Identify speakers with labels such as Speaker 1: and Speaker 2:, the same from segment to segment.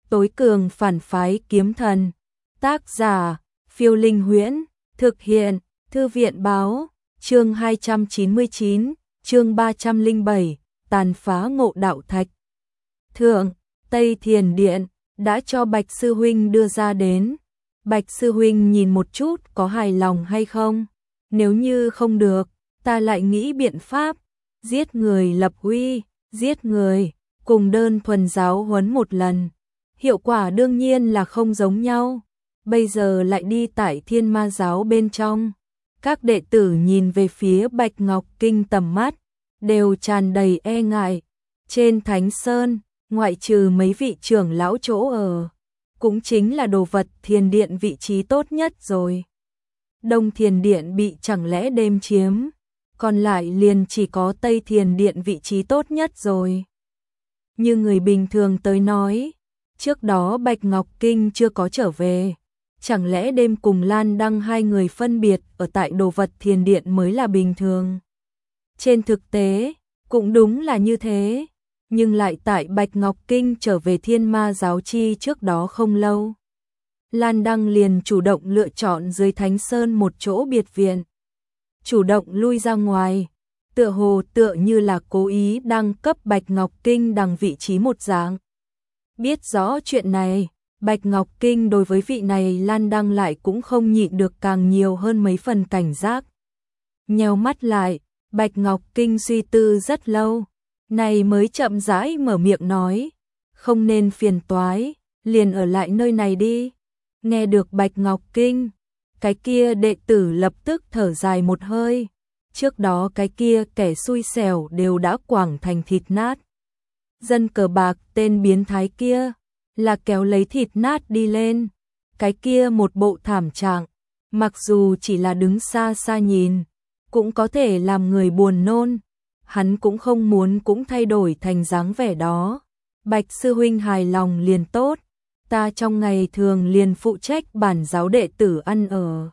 Speaker 1: Tối cường phản phái kiếm thần. Tác giả, Phiêu Linh Huyễn. Thực hiện, Thư viện báo. Chương 299, chương 307, tàn phá Ngộ Đạo Thạch. Thượng, Tây Thiền Điện, đã cho Bạch Sư Huynh đưa ra đến. Bạch Sư Huynh nhìn một chút có hài lòng hay không? Nếu như không được, ta lại nghĩ biện pháp. Giết người lập uy, giết người, cùng đơn thuần giáo huấn một lần. Hiệu quả đương nhiên là không giống nhau. Bây giờ lại đi tại Thiên Ma giáo bên trong. Các đệ tử nhìn về phía Bạch Ngọc Kinh tầm mắt, đều tràn đầy e ngại. Trên Thánh Sơn, ngoại trừ mấy vị trưởng lão chỗ ở, cũng chính là đồ vật thiền điện vị trí tốt nhất rồi. Đông Thiền Điện bị chẳng lẽ đêm chiếm, còn lại liền chỉ có Tây Thiền Điện vị trí tốt nhất rồi. Như người bình thường tới nói, trước đó Bạch Ngọc Kinh chưa có trở về, chẳng lẽ đêm cùng Lan Đăng hai người phân biệt ở tại đồ vật thiền điện mới là bình thường. Trên thực tế, cũng đúng là như thế, nhưng lại tại Bạch Ngọc Kinh trở về Thiên Ma giáo chi trước đó không lâu. Lan Đăng liền chủ động lựa chọn dưới Thánh Sơn một chỗ biệt viện. Chủ động lui ra ngoài, tựa như là cố ý đăng cấp Bạch Ngọc Kinh đằng vị trí một dạng. Biết rõ chuyện này, Bạch Ngọc Kinh đối với vị này Lan Đăng lại cũng không nhịn được càng nhiều hơn mấy phần cảnh giác. Nheo mắt lại, Bạch Ngọc Kinh suy tư rất lâu, này mới chậm rãi mở miệng nói, không nên phiền toái, liền ở lại nơi này đi. Nghe được Bạch Ngọc Kinh, cái kia đệ tử lập tức thở dài một hơi, trước đó cái kia kẻ xui xẻo đều đã quảng thành thịt nát. Dân cờ bạc tên biến thái kia, là kéo lấy thịt nát đi lên, cái kia một bộ thảm trạng, mặc dù chỉ là đứng xa xa nhìn, cũng có thể làm người buồn nôn, hắn cũng không muốn cũng thay đổi thành dáng vẻ đó. Bạch Sư Huynh hài lòng liền tốt, ta trong ngày thường liền phụ trách bản giáo đệ tử ăn ở.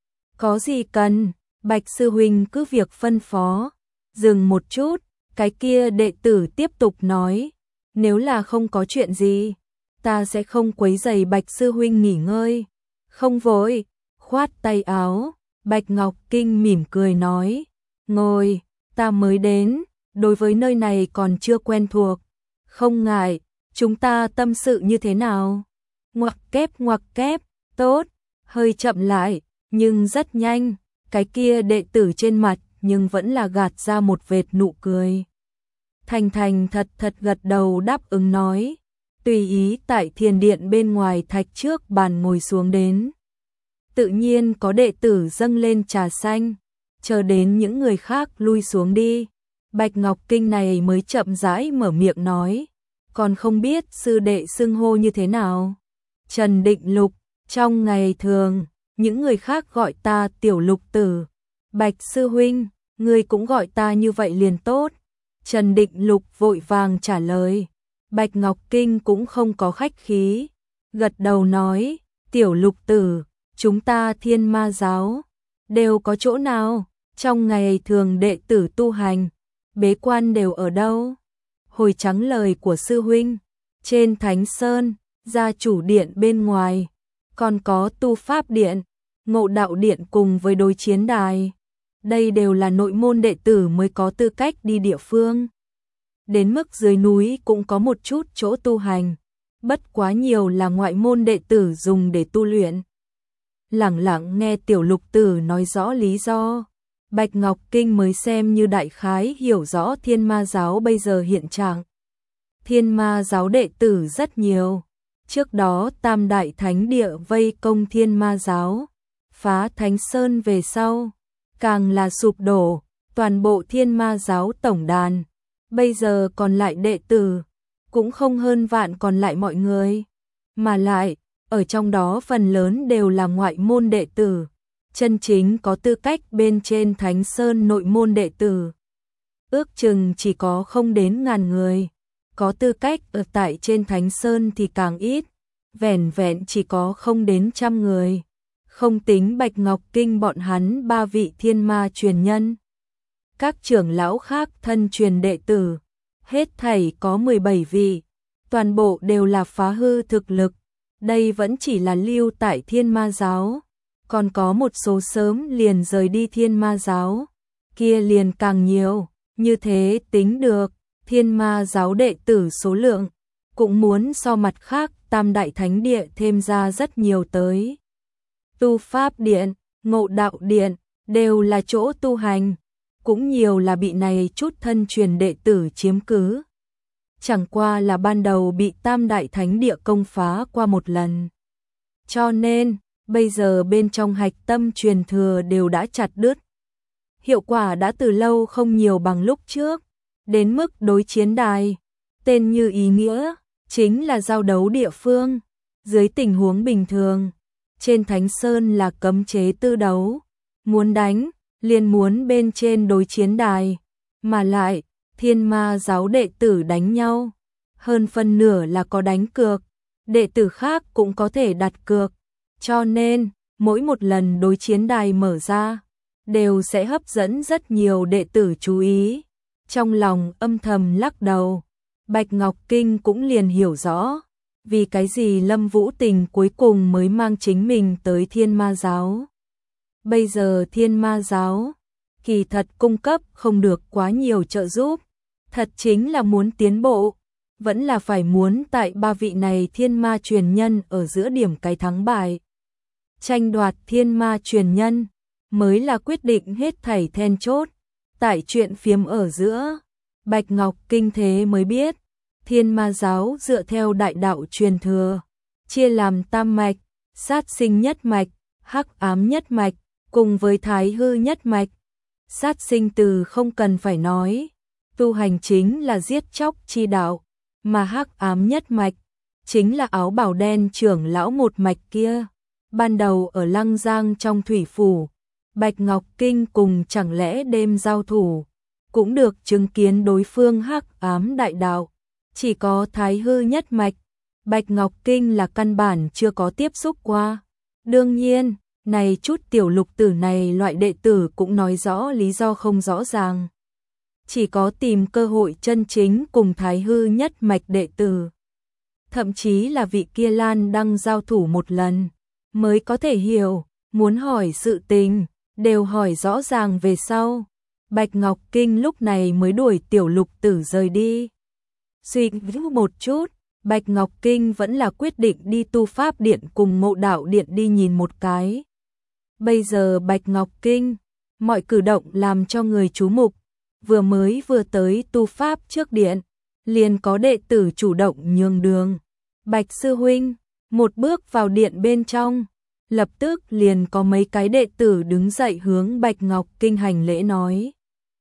Speaker 1: Có gì cần, Bạch Sư Huynh cứ việc phân phó. Dừng một chút, cái kia đệ tử tiếp tục nói, nếu là không có chuyện gì, ta sẽ không quấy rầy Bạch Sư Huynh nghỉ ngơi. Không vội, khoát tay áo, Bạch Ngọc Kinh mỉm cười nói, ngồi, ta mới đến, đối với nơi này còn chưa quen thuộc. Không ngại, chúng ta tâm sự như thế nào? Ngoặc kép, tốt, hơi chậm lại, nhưng rất nhanh, cái kia đệ tử trên mặt nhưng vẫn là gạt ra một vệt nụ cười. Thành thật gật đầu đáp ứng nói, tùy ý tại thiền điện bên ngoài thạch trước bàn ngồi xuống đến. Tự nhiên có đệ tử dâng lên trà xanh, chờ đến những người khác lui xuống đi. Bạch Ngọc Kinh này mới chậm rãi mở miệng nói, còn không biết sư đệ xưng hô như thế nào. Trần Định Lục, trong ngày thường, những người khác gọi ta Tiểu Lục Tử. Bạch Sư Huynh, ngươi cũng gọi ta như vậy liền tốt. Trần Định Lục vội vàng trả lời. Bạch Ngọc Kinh cũng không có khách khí, gật đầu nói, Tiểu Lục Tử, chúng ta Thiên Ma giáo, đều có chỗ nào, trong ngày thường đệ tử tu hành, bế quan đều ở đâu? Hồi trắng lời của Sư Huynh, trên Thánh Sơn, gia chủ điện bên ngoài, còn có tu pháp điện, Ngộ Đạo điện cùng với đối chiến đài. Đây đều là nội môn đệ tử mới có tư cách đi địa phương. Đến mức dưới núi cũng có một chút chỗ tu hành, bất quá nhiều là ngoại môn đệ tử dùng để tu luyện. Lẳng lặng nghe Tiểu Lục Tử nói rõ lý do, Bạch Ngọc Kinh mới xem như đại khái hiểu rõ Thiên Ma giáo bây giờ hiện trạng. Thiên Ma giáo đệ tử rất nhiều, trước đó Tam Đại Thánh Địa vây công Thiên Ma giáo, phá Thánh Sơn về sau, càng là sụp đổ, toàn bộ Thiên Ma giáo tổng đàn, bây giờ còn lại đệ tử, cũng không hơn vạn còn lại mọi người, mà lại, ở trong đó phần lớn đều là ngoại môn đệ tử, chân chính có tư cách bên trên Thánh Sơn nội môn đệ tử. Ước chừng chỉ có không đến 1000 người, có tư cách ở tại trên Thánh Sơn thì càng ít, vẻn vẹn chỉ có không đến 100 người. Không tính Bạch Ngọc Kinh bọn hắn 3 vị thiên ma truyền nhân. Các trưởng lão khác thân truyền đệ tử, hết thảy có 17 vị, toàn bộ đều là phá hư thực lực. Đây vẫn chỉ là lưu tại Thiên Ma giáo, còn có một số sớm liền rời đi Thiên Ma giáo, kia liền càng nhiều, như thế tính được, Thiên Ma giáo đệ tử số lượng cũng muốn so mặt khác Tam Đại Thánh Địa thêm ra rất nhiều tới. Tu Pháp Điện, Ngộ Đạo Điện đều là chỗ tu hành, cũng nhiều là bị này chút thân truyền đệ tử chiếm cứ. Chẳng qua là ban đầu bị Tam Đại Thánh Địa công phá qua một lần. Cho nên, bây giờ bên trong hạch tâm truyền thừa đều đã chặt đứt. Hiệu quả đã từ lâu không nhiều bằng lúc trước, đến mức đối chiến đài, tên như ý nghĩa, chính là giao đấu địa phương. Dưới tình huống bình thường, trên Thánh Sơn là cấm chế tư đấu, muốn đánh, liền muốn bên trên đối chiến đài, mà lại, Thiên Ma giáo đệ tử đánh nhau, hơn phân nửa là có đánh cược, đệ tử khác cũng có thể đặt cược, cho nên, mỗi một lần đối chiến đài mở ra, đều sẽ hấp dẫn rất nhiều đệ tử chú ý. Trong lòng âm thầm lắc đầu, Bạch Ngọc Kinh cũng liền hiểu rõ, vì cái gì Lâm Vũ Tình cuối cùng mới mang chính mình tới Thiên Ma giáo. Bây giờ Thiên Ma giáo, kỳ thật cung cấp không được quá nhiều trợ giúp, thật chính là muốn tiến bộ, vẫn là phải muốn tại ba vị này Thiên Ma truyền nhân ở giữa điểm cái thắng bại. Tranh đoạt Thiên Ma truyền nhân mới là quyết định hết thảy then chốt. Tại chuyện phiếm ở giữa, Bạch Ngọc Kinh thế mới biết, Thiên Ma giáo dựa theo đại đạo truyền thừa, chia làm tam mạch, sát sinh nhất mạch, hắc ám nhất mạch, cùng với thái hư nhất mạch. Sát sinh từ không cần phải nói, tu hành chính là giết chóc chi đạo, mà hắc ám nhất mạch, chính là áo bào đen trưởng lão một mạch kia. Ban đầu ở Lăng Giang trong thủy phủ, Bạch Ngọc Kinh cùng chẳng lẽ đêm giao thủ, cũng được chứng kiến đối phương hắc ám đại đạo, chỉ có thái hư nhất mạch, Bạch Ngọc Kinh là căn bản chưa có tiếp xúc qua. Đương nhiên, này chút tiểu lục tử này loại đệ tử cũng nói rõ lý do không rõ ràng. Chỉ có tìm cơ hội chân chính cùng thái hư nhất mạch đệ tử, thậm chí là vị kia Lan Đăng giao thủ một lần, mới có thể hiểu, muốn hỏi sự tình, đều hỏi rõ ràng về sau. Bạch Ngọc Kinh lúc này mới đuổi tiểu lục tử rời đi. Suy nghĩ một chút, Bạch Ngọc Kinh vẫn là quyết định đi Tu Pháp Điện cùng Ngộ Đạo Điện đi nhìn một cái. Bây giờ Bạch Ngọc Kinh, mọi cử động làm cho người chú mục, vừa tới Tu Pháp trước điện, liền có đệ tử chủ động nhường đường. Bạch sư huynh, một bước vào điện bên trong, lập tức liền có mấy cái đệ tử đứng dậy hướng Bạch Ngọc Kinh hành lễ nói.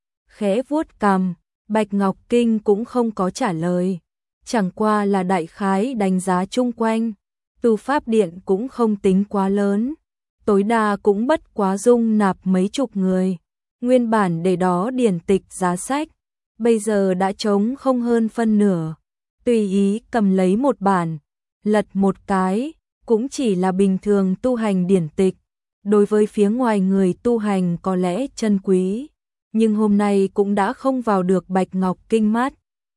Speaker 1: Khẽ vuốt cằm, Bạch Ngọc Kinh cũng không có trả lời, chẳng qua là đại khái đánh giá chung quanh, Tu Pháp Điện cũng không tính quá lớn, tối đa cũng bất quá dung nạp mấy chục người, nguyên bản để đó điển tịch giá sách, bây giờ đã trống không hơn phân nửa, tùy ý cầm lấy một bản, lật một cái, cũng chỉ là bình thường tu hành điển tịch, đối với phía ngoài người tu hành có lẽ chân quý, nhưng hôm nay cũng đã không vào được Bạch Ngọc Kinh mắt.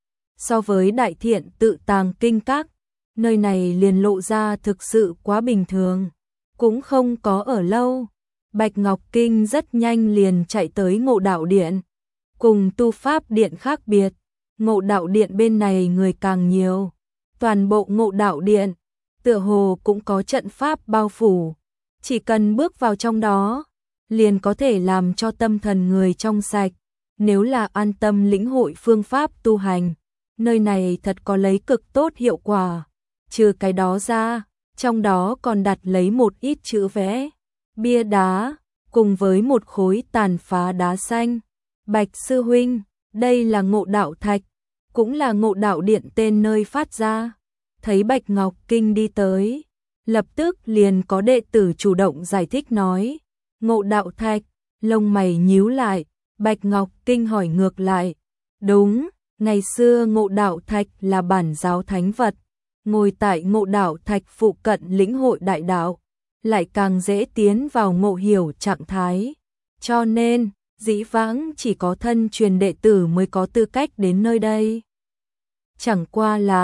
Speaker 1: So với Đại Thiện Tự Tàng Kinh Các, nơi này liền lộ ra thực sự quá bình thường, cũng không có ở lâu. Bạch Ngọc Kinh rất nhanh liền chạy tới Ngộ Đạo Điện. Cùng Tu Pháp Điện khác biệt, Ngộ Đạo Điện bên này người càng nhiều. Toàn bộ Ngộ Đạo Điện, tựa hồ cũng có trận pháp bao phủ. Chỉ cần bước vào trong đó, liền có thể làm cho tâm thần người trong sạch. Nếu là an tâm lĩnh hội phương pháp tu hành, nơi này thật có lấy cực tốt hiệu quả. Trừ cái đó ra, trong đó còn đặt lấy một ít chữ vẽ, bia đá, cùng với một khối tàn phá đá xanh. Bạch sư huynh, đây là Ngộ Đạo Thạch, cũng là Ngộ Đạo Điện tên nơi phát ra. Thấy Bạch Ngọc Kinh đi tới, lập tức liền có đệ tử chủ động giải thích nói. Ngộ Đạo Thạch, lông mày nhíu lại, Bạch Ngọc Kinh hỏi ngược lại. Đúng, ngày xưa Ngộ Đạo Thạch là bản giáo thánh vật, ngồi tại Ngộ Đạo Thạch phụ cận lĩnh hội đại đạo, lại càng dễ tiến vào ngộ hiểu trạng thái. Cho nên, dĩ vãng chỉ có thân truyền đệ tử mới có tư cách đến nơi đây. Chẳng qua là,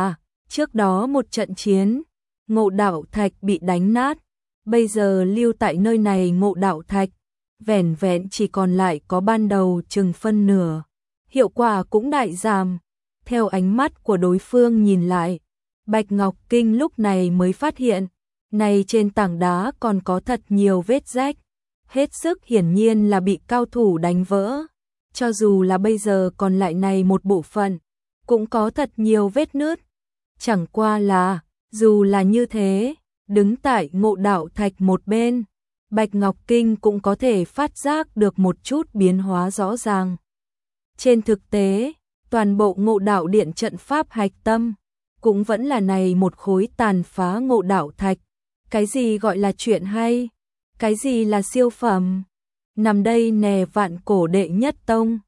Speaker 1: Trước đó một trận chiến, Ngộ Đạo Thạch bị đánh nát, bây giờ lưu tại nơi này Ngộ Đạo Thạch, vẻn vẹn chỉ còn lại có ban đầu chừng phân nửa, hiệu quả cũng đại giảm. Theo ánh mắt của đối phương nhìn lại, Bạch Ngọc Kinh lúc này mới phát hiện, này trên tảng đá còn có thật nhiều vết rách, hết sức hiển nhiên là bị cao thủ đánh vỡ. Cho dù là bây giờ còn lại này một bộ phận, cũng có thật nhiều vết nứt. Chẳng qua là, dù là như thế, đứng tại Ngộ Đạo Thạch một bên, Bạch Ngọc Kinh cũng có thể phát giác được một chút biến hóa rõ ràng. Trên thực tế, toàn bộ Ngộ Đạo Điện trận pháp hạch tâm, cũng vẫn là này một khối tàn phá Ngộ Đạo Thạch. Cái gì gọi là chuyện hay? Cái gì là siêu phẩm? Nằm đây nè vạn cổ đệ nhất tông.